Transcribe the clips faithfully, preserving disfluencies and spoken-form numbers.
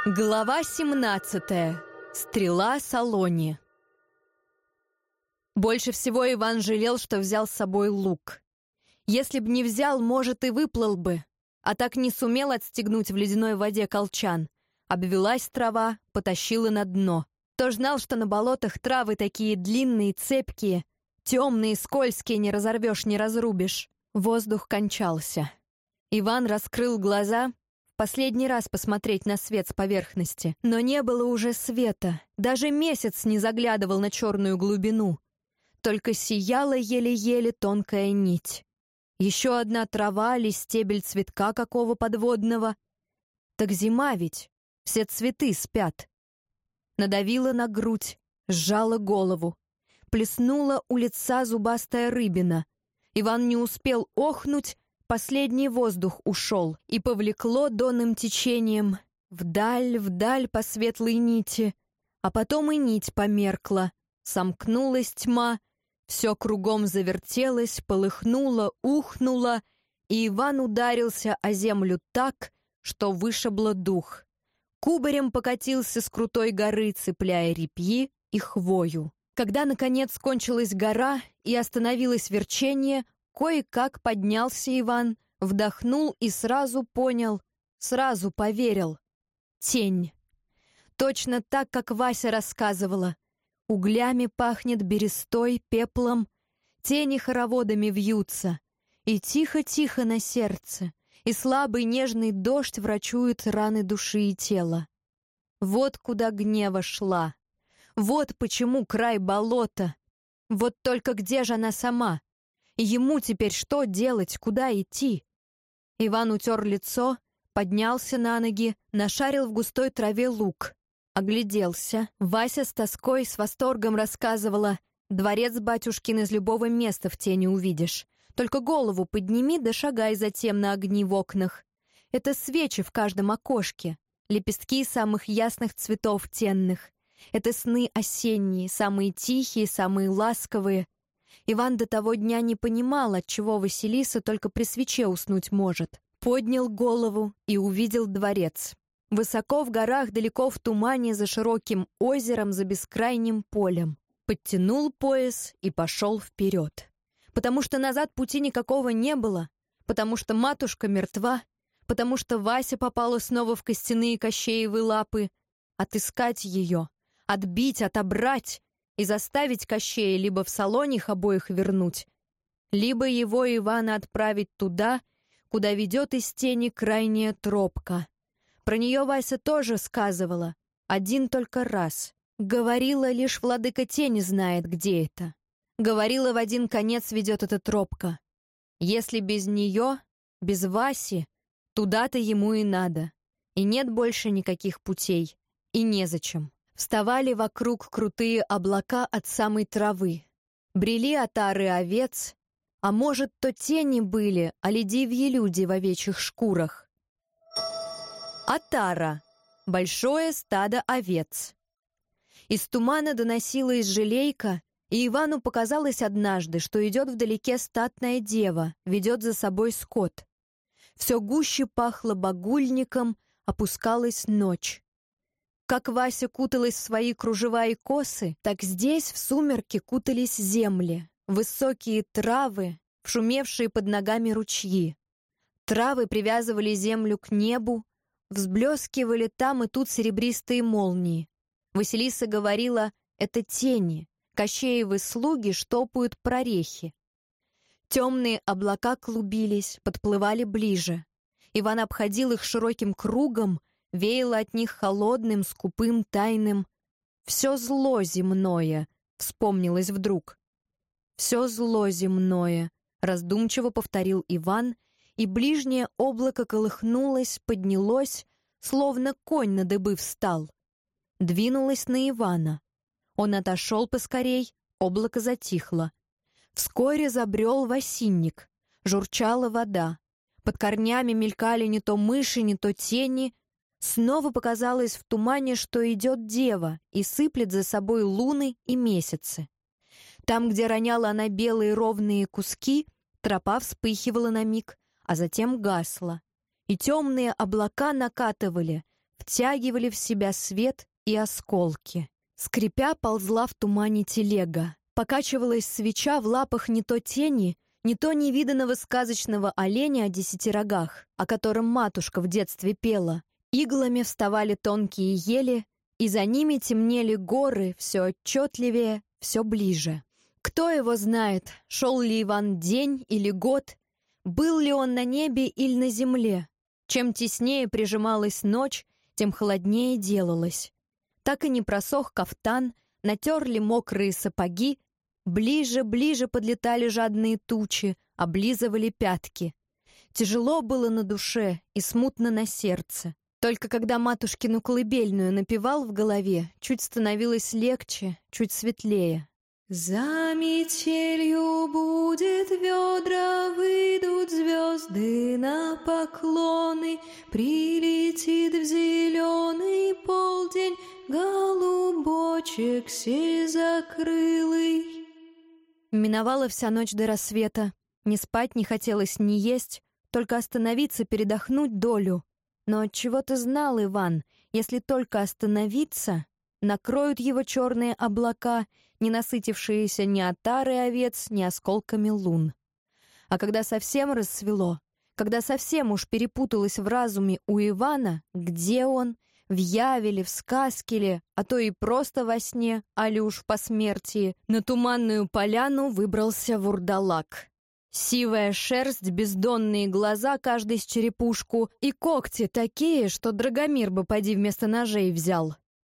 Глава семнадцатая. Стрела Салони. Больше всего Иван жалел, что взял с собой лук. Если б не взял, может, и выплыл бы, а так не сумел отстегнуть в ледяной воде колчан. Обвелась трава, потащила на дно. Кто ж знал, что на болотах травы такие длинные, цепкие, темные, скользкие, не разорвешь, не разрубишь. Воздух кончался. Иван раскрыл глаза, последний раз посмотреть на свет с поверхности, но не было уже света, даже месяц не заглядывал на черную глубину. Только сияла еле-еле тонкая нить. Еще одна трава или стебель цветка какого подводного. Так зима ведь, все цветы спят. Надавила на грудь, сжала голову. Плеснула у лица зубастая рыбина. Иван не успел охнуть, последний воздух ушел, и повлекло донным течением вдаль, вдаль по светлой нити, а потом и нить померкла, сомкнулась тьма, все кругом завертелось, полыхнуло, ухнуло, и Иван ударился о землю так, что вышибло дух. Кубарем покатился с крутой горы, цепляя репьи и хвою. Когда, наконец, кончилась гора и остановилось верчение, кое-как поднялся Иван, вдохнул и сразу понял, сразу поверил. Тень. Точно так, как Вася рассказывала. Углями пахнет, берестой, пеплом. Тени хороводами вьются. И тихо-тихо на сердце. И слабый нежный дождь врачует раны души и тела. Вот куда гнева шла. Вот почему край болота. Вот только где же она сама? Ему теперь что делать, куда идти? Иван утер лицо, поднялся на ноги, нашарил в густой траве лук. Огляделся. Вася с тоской, с восторгом рассказывала: «Дворец батюшкин из любого места в тени увидишь. Только голову подними да шагай затем на огни в окнах. Это свечи в каждом окошке, лепестки самых ясных цветов тенных. Это сны осенние, самые тихие, самые ласковые». Иван до того дня не понимал, отчего Василиса только при свече уснуть может. Поднял голову и увидел дворец. Высоко в горах, далеко в тумане, за широким озером, за бескрайним полем. Подтянул пояс и пошел вперед. Потому что назад пути никакого не было, потому что матушка мертва, потому что Вася попала снова в костяные Кощеевы лапы. Отыскать ее, отбить, отобрать и заставить Кощея либо в Салони их обоих вернуть, либо его Ивана отправить туда, куда ведет из тени крайняя тропка. Про нее Вася тоже сказывала, один только раз. Говорила, лишь владыка тени знает, где это. Говорила, в один конец ведет эта тропка. Если без нее, без Васи, туда-то ему и надо. И нет больше никаких путей, и незачем. Вставали вокруг крутые облака от самой травы. Брели отары овец, а может, то тени были, а ледивьи люди в овечьих шкурах. Отара — большое стадо овец. Из тумана доносилась желейка, и Ивану показалось однажды, что идет вдалеке статная дева, ведет за собой скот. Все гуще пахло багульником, опускалась ночь. Как Вася куталась в свои кружева и косы, так здесь в сумерки кутались земли, высокие травы, вшумевшие под ногами ручьи. Травы привязывали землю к небу, взблескивали там и тут серебристые молнии. Василиса говорила, это тени, Кощеевы слуги штопают прорехи. Темные облака клубились, подплывали ближе. Иван обходил их широким кругом, веяло от них холодным, скупым, тайным. «Все зло земное», — вспомнилось вдруг. «Все зло земное», — раздумчиво повторил Иван, и ближнее облако колыхнулось, поднялось, словно конь на дыбы встал. Двинулось на Ивана. Он отошел поскорей, облако затихло. Вскоре забрел в осинник, журчала вода. Под корнями мелькали не то мыши, не то тени. Снова показалось в тумане, что идет дева и сыплет за собой луны и месяцы. Там, где роняла она белые ровные куски, тропа вспыхивала на миг, а затем гасла. И темные облака накатывали, втягивали в себя свет и осколки. Скрипя, ползла в тумане телега. Покачивалась свеча в лапах не то тени, не то невиданного сказочного оленя о десяти рогах, о котором матушка в детстве пела. Иглами вставали тонкие ели, и за ними темнели горы все отчетливее, все ближе. Кто его знает, шел ли Иван день или год, был ли он на небе или на земле. Чем теснее прижималась ночь, тем холоднее делалось. Так и не просох кафтан, натерли мокрые сапоги, ближе-ближе подлетали жадные тучи, облизывали пятки. Тяжело было на душе и смутно на сердце. Только когда матушкину колыбельную напевал в голове, чуть становилось легче, чуть светлее. «За метелью будет ведра, выйдут звезды на поклоны, прилетит в зеленый полдень голубочек сизокрылый». Миновала вся ночь до рассвета. Ни спать не хотелось, ни есть, только остановиться, передохнуть долю. Но отчего-то знал Иван, если только остановиться, накроют его черные облака, не насытившиеся ни отарой овец, ни осколками лун. А когда совсем рассвело, когда совсем уж перепуталось в разуме у Ивана, где он, в яве ли, в сказке ли, а то и просто во сне, али уж в посмертии, на туманную поляну выбрался вурдалак. Сивая шерсть, бездонные глаза, каждый с черепушку, и когти такие, что Драгомир бы поди вместо ножей взял.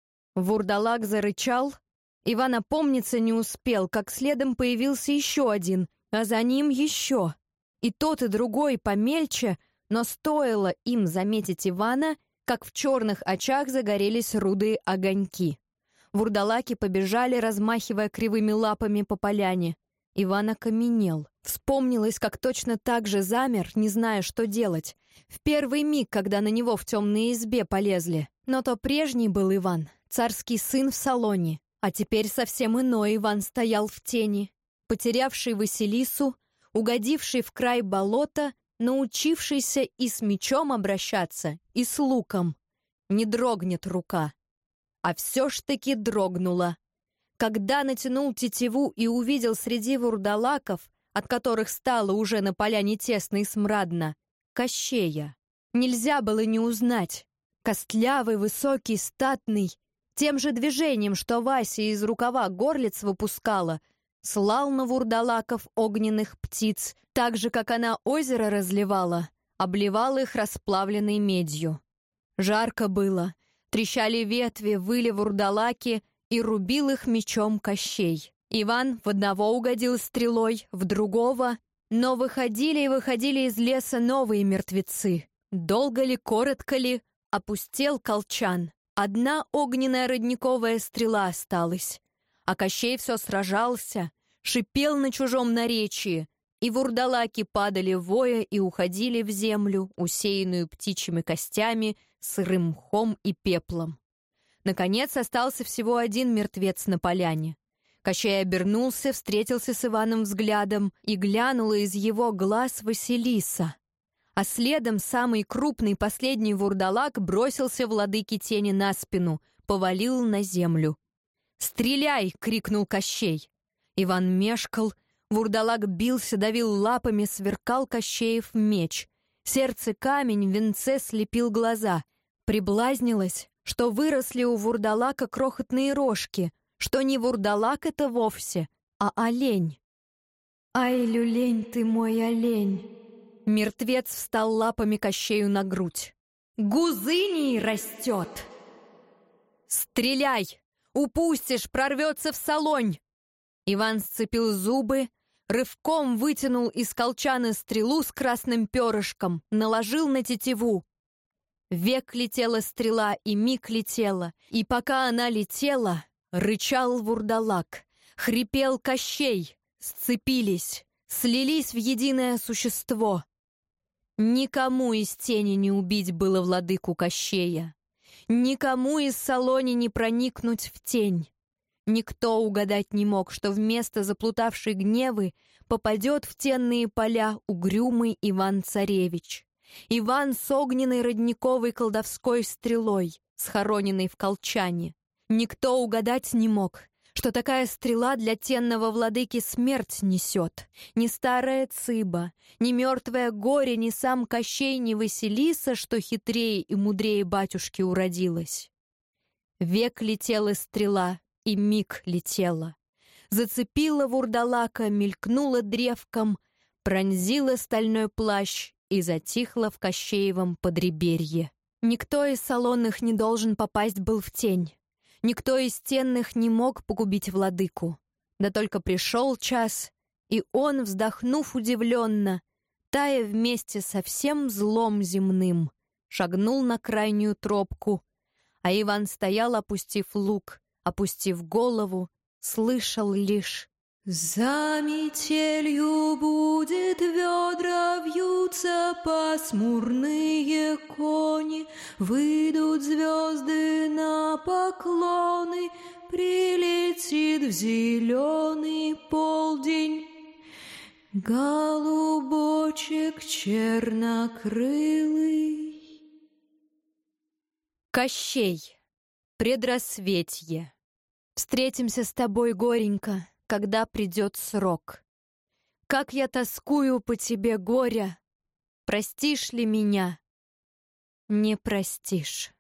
Вурдалак зарычал. Иван опомниться не успел, как следом появился еще один, а за ним еще. И тот, и другой помельче, но стоило им заметить Ивана, как в черных очах загорелись рудые огоньки. Вурдалаки побежали, размахивая кривыми лапами по поляне. Иван окаменел. Вспомнилось, как точно так же замер, не зная, что делать. В первый миг, когда на него в темной избе полезли. Но то прежний был Иван, царский сын в салоне. А теперь совсем иной Иван стоял в тени. Потерявший Василису, угодивший в край болота, научившийся и с мечом обращаться, и с луком. Не дрогнет рука. А все ж таки дрогнула. Когда натянул тетиву и увидел среди вурдалаков, от которых стало уже на поляне тесно и смрадно, Кощея. Нельзя было не узнать. Костлявый, высокий, статный, тем же движением, что Вася из рукава горлиц выпускала, слал на вурдалаков огненных птиц, так же, как она озеро разливала, обливала их расплавленной медью. Жарко было, трещали ветви, выли вурдалаки, и рубил их мечом Кощей. Иван в одного угодил стрелой, в другого, но выходили и выходили из леса новые мертвецы. Долго ли, коротко ли, опустел колчан. Одна огненная родниковая стрела осталась, а Кощей все сражался, шипел на чужом наречии, и вурдалаки падали воя и уходили в землю, усеянную птичьими костями, сырым мхом и пеплом. Наконец остался всего один мертвец на поляне. Кощей обернулся, встретился с Иваном взглядом, и глянула из его глаз Василиса. А следом самый крупный последний вурдалак бросился владыке тени на спину, повалил на землю. «Стреляй!» — крикнул Кощей. Иван мешкал, вурдалак бился, давил лапами, сверкал Кощеев меч. Сердце камень в венце слепил глаза. Приблазнилось, что выросли у вурдалака крохотные рожки, что не вурдалак это вовсе, а олень. «Ай, люлень ты мой олень!» Мертвец встал лапами Кощею на грудь. «Гузыней растет!» «Стреляй! Упустишь, прорвется в солонь!» Иван сцепил зубы, рывком вытянул из колчана стрелу с красным перышком, наложил на тетиву. Век летела стрела, и миг летела, и пока она летела, рычал вурдалак, хрипел Кощей, сцепились, слились в единое существо. Никому из тени не убить было владыку Кощея, никому из салони не проникнуть в тень. Никто угадать не мог, что вместо заплутавшей гневы попадет в тенные поля угрюмый Иван-царевич. Иван с огненной родниковой колдовской стрелой, схороненной в колчане. Никто угадать не мог, что такая стрела для тенного владыки смерть несет. Ни старая Цыба, ни мертвое горе, ни сам Кощей, ни Василиса, что хитрее и мудрее батюшки уродилась. Век летела стрела, и миг летела. Зацепила вурдалака, мелькнула древком, пронзила стальной плащ и затихла в Кощеевом подреберье. Никто из салонных не должен попасть был в тень. Никто из стенных не мог погубить владыку. Да только пришел час, и он, вздохнув удивленно, тая вместе со всем злом земным, шагнул на крайнюю тропку, а Иван стоял, опустив лук, опустив голову, слышал лишь: «За метелью будет ведра вьются пасмурные кони, выйдут звезды на поклоны, прилетит в зеленый полдень голубочек чернокрылый». Кощей. Предрассветье. Встретимся с тобой, горенько, когда придет срок. Как я тоскую по тебе, горя! Простишь ли меня? Не простишь.